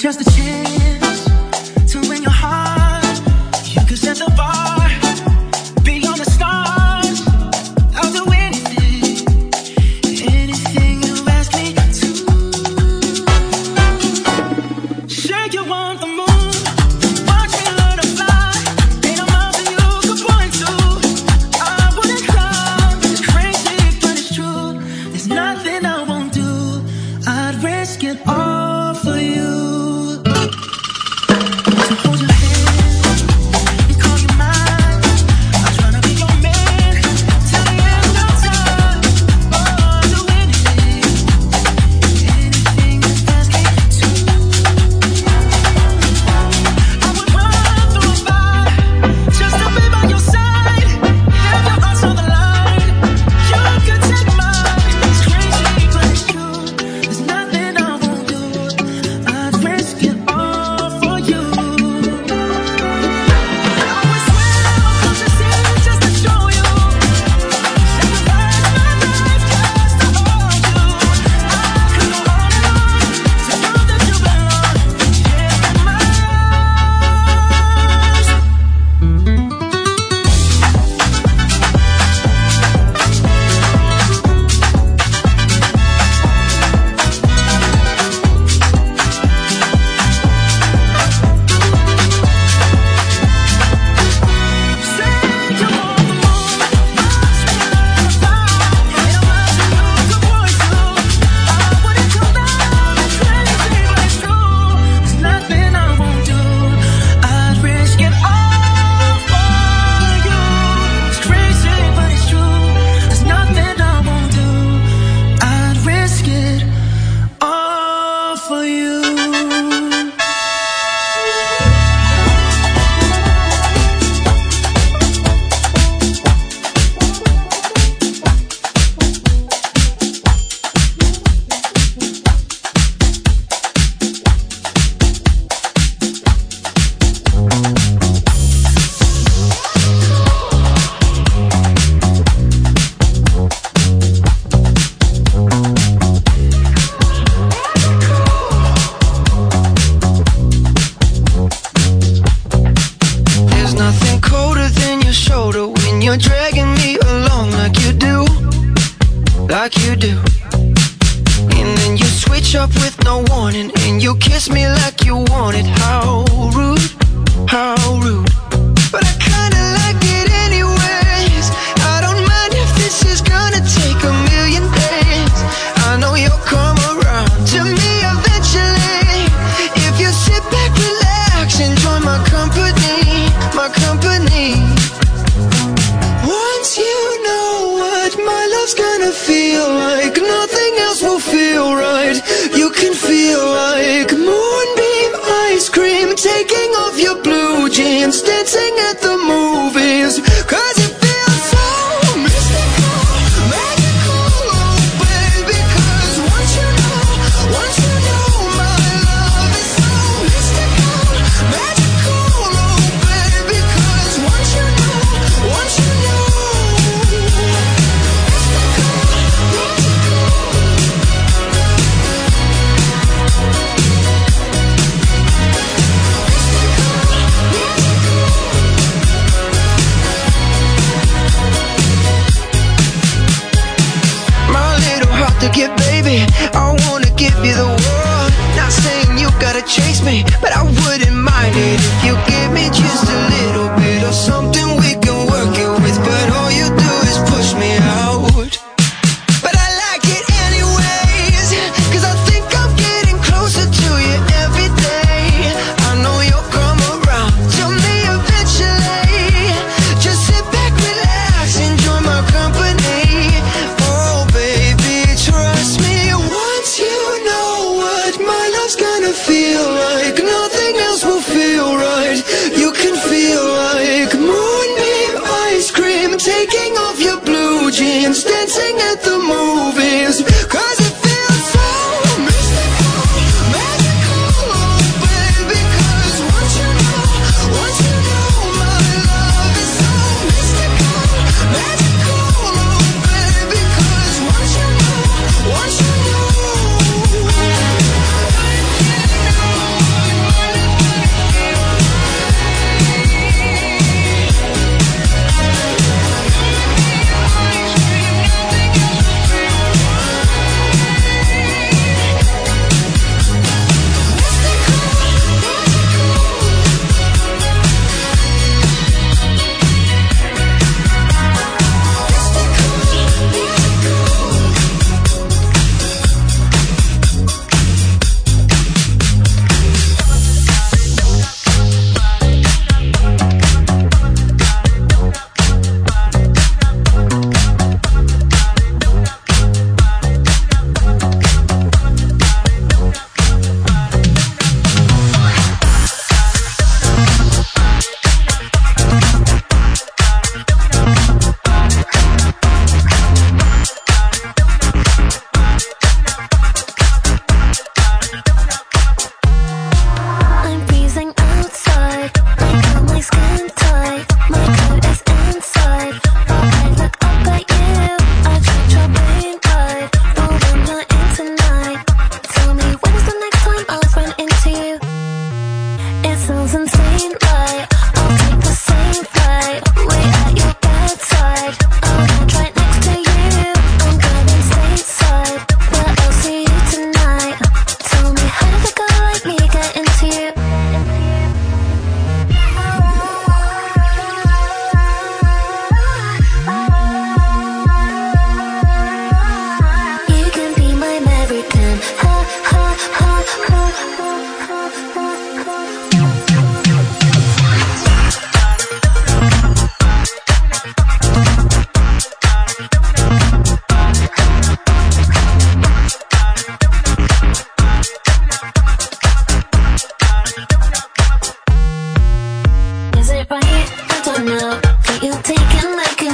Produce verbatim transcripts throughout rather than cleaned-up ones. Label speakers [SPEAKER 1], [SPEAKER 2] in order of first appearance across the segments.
[SPEAKER 1] just a chance to win your heart. You could set the bar beyond the stars. I'll do anything, anything you ask me to. Say you want the moon, watch me learn to fly. Ain't a mountain you could point to I wouldn't climb. It's crazy, but it's true. There's nothing I won't do. I'd risk it all for you.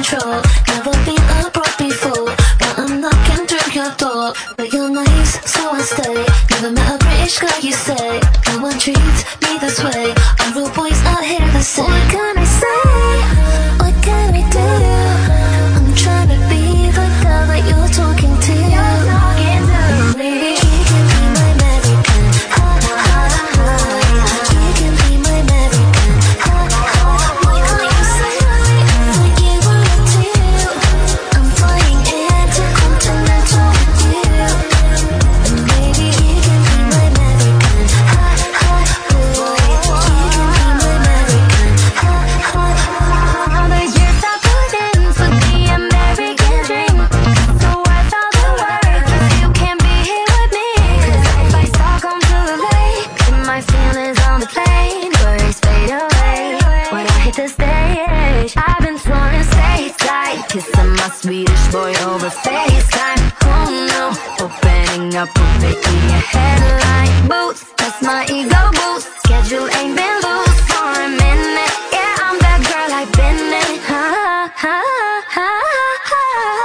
[SPEAKER 2] control. Never been a broke before, but I'm knocking through your door. But you're nice, so I stay. Never met a British guy, you say. No one treats me this way. All rude boys out here the same. What can I say? What can I do? I'm trying to be the girl that you're talking to. You're talking to me. You can be my American. Ha ha ha. You can be my American. Ha ha. Why can't you say what you wanna do? I'm flying intercontinental with you. And baby, you can be my American. Ha ha. Boy, you can be my American. Ha ha. All the years I put in for the American dream, so worth all the work if you can't be here with me. 'Cause if I Stockholm to the lake, and my feelings on the plane, worries fade away when I hit the stage. I've been flying stateside, kissing my Swedish boy over FaceTime. Oh no, opening up will make me a headline. Boots, that's my ego boost. Schedule ain't been loose for a minute. Yeah, I'm that girl I've been in. Ha ha ha ha.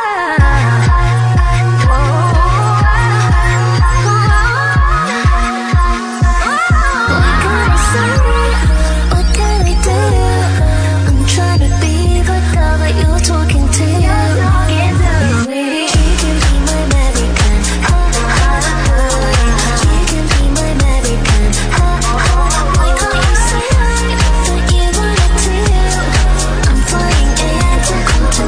[SPEAKER 2] What can I say? What can I do? I'm trying to be the girl that you're talking to. You're talking to me. You can be my American. Ha ha ha. You can be my American. Ha ha. Why can't you say that you wanna do? I'm flying intercontinental.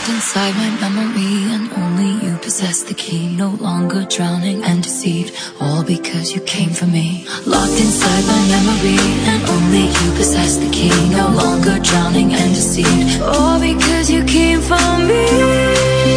[SPEAKER 2] Inside my memory, and only you possess the key. No longer drowning and deceived, all because you came for me. Locked inside my memory, and only you possess the key. No longer drowning and deceived, all because you came for me.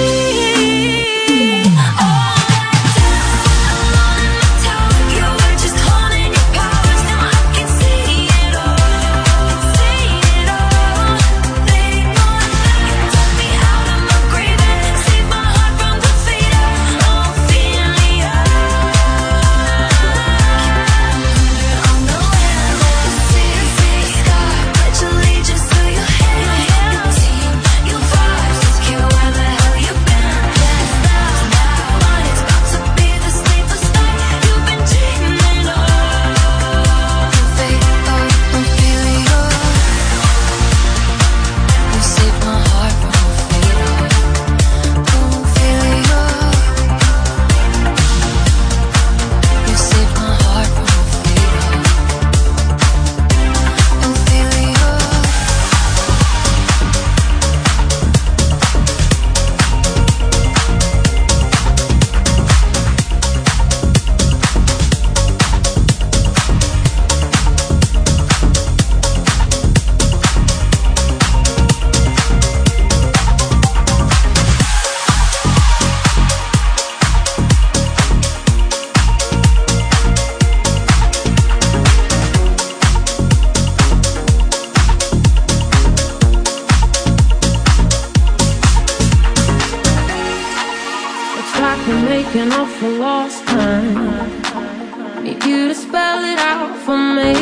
[SPEAKER 3] Making up for lost time. Need you to spell it out for me.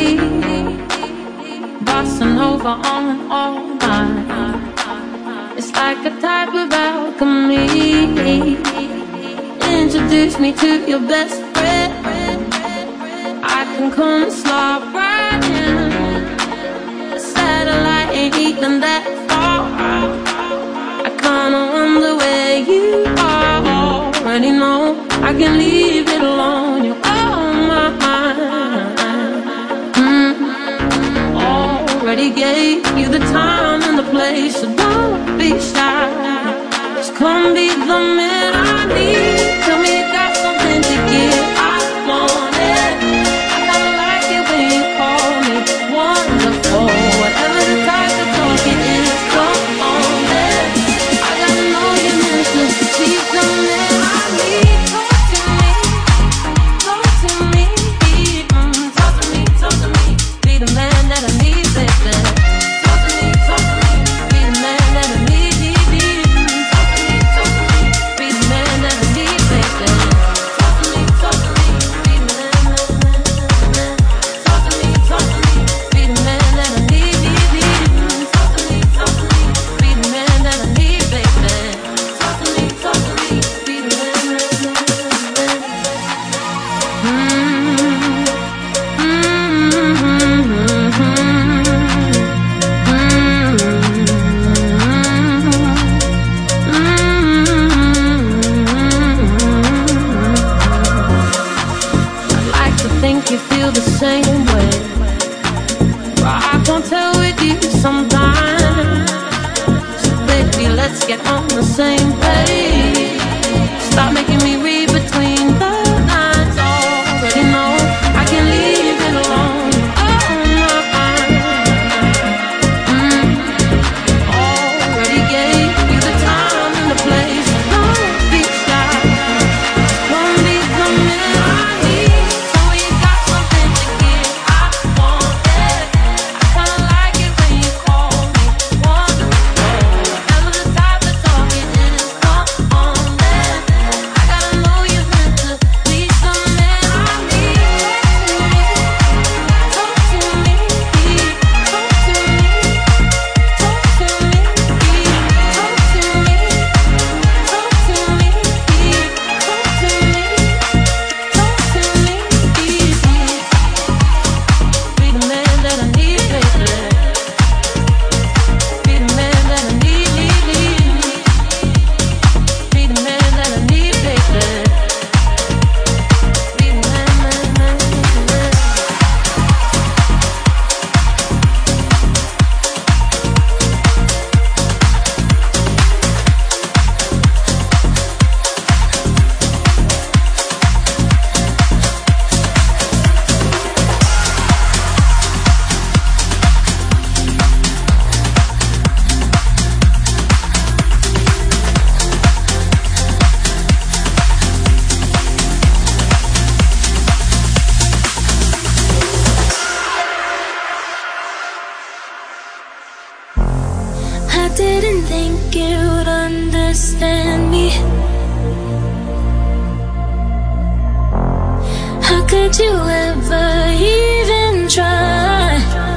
[SPEAKER 3] Bossa Nova on and all night. It's like a type of alchemy. Introduce me to your best friend. I can come and slide right in. The satellite ain't even that far. I kinda wonder where you are. Already know I can leave it alone. You're on my mind. mm. Already gave you the time and the place, so don't be shy. Just come be the man I need. Tell me you got something to give. I want it. I kinda like it when you call me wonderful. Whatever the type of talk it is, come on there. I gotta know you're meant to see something.
[SPEAKER 2] To didn't think you'd understand me. How could you ever even try?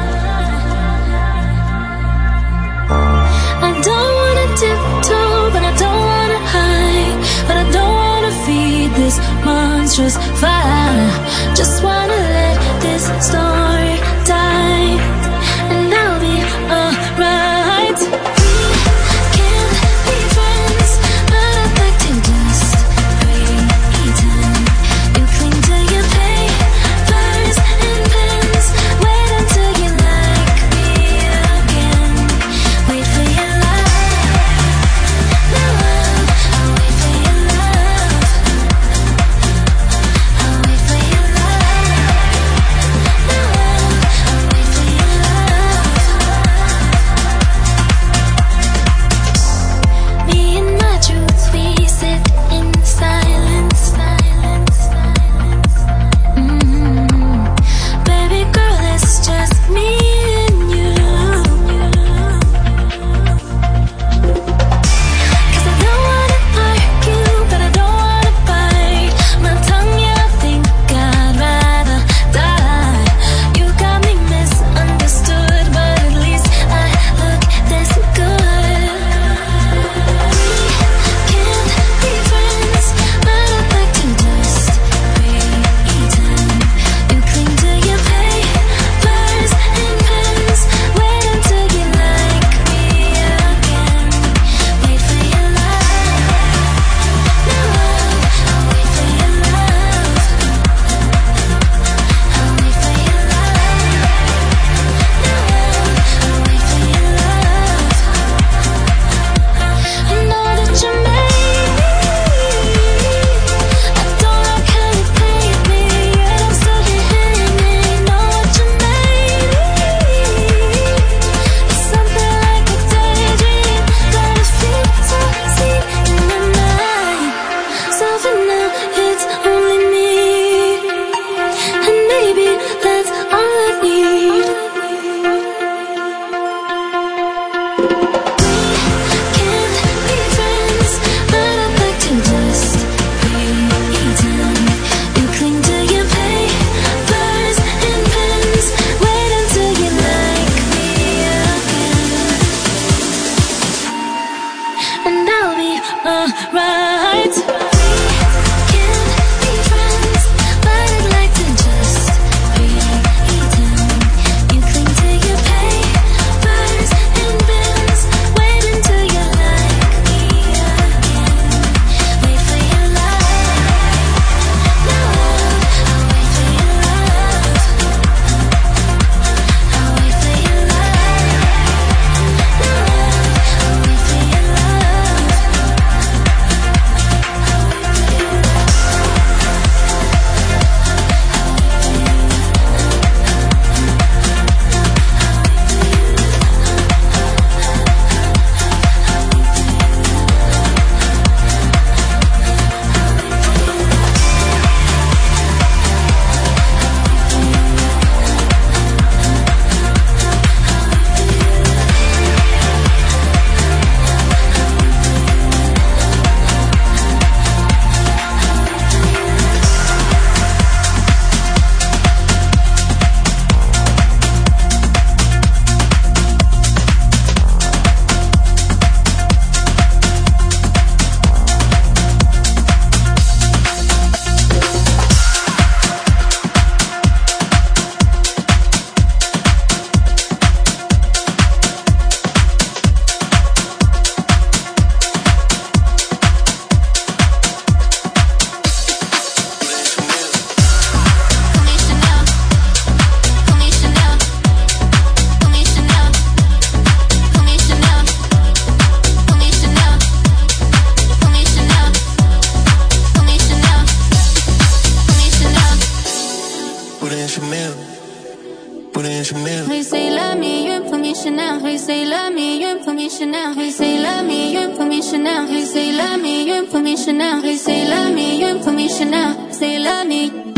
[SPEAKER 2] I don't wanna tiptoe, but I don't wanna hide, but I don't wanna feed this monstrous fire. Just wanna let this story die, and I'll be alright. We can't be friends, but I'd like to just pretend. You cling to your papers and pens. Wait until you like me again. Wait for your love. No, I'll wait for your love. I'll wait for your love. No, I'll wait for your love. Me and my truths, we sit in silence. Silence. Mm-hmm. Baby girl, it's just me and you. 'Cause I don't wanna argue, but I don't wanna bite my tongue. Yeah, I think I'd rather die. You got me misunderstood, but at least I look this good. We can't be friends, but I'd like to just pretend. You cling to your papers and pens. Wait until you like me again. Wait for your love. No, I'll wait for your love. I'll wait for your love. No, I'll wait for your love. I know that you made me. I don't like how you played me, yet I'm still hitting me. Know what you made me. It's something like a daydream, got a feel so sweet in my mind. So for now, it's only me, and maybe that's all I need. Can't be friends, but I'd like to just pretend. You cling to your papers and pens. Wait until you like me again, and I'll be alright. We can't be friends, but I'd like to just pretend. You cling to your papers and pens. Wait until you like me again. Wait for your love. No, I'll wait for your love. I'll wait for your love. No, I'll wait for your love. Chanel, hey say love me, you for me Chanel, hey say love me, you for me Chanel, hey say love me, you for me Chanel, hey say love me, you for me Chanel, say love me.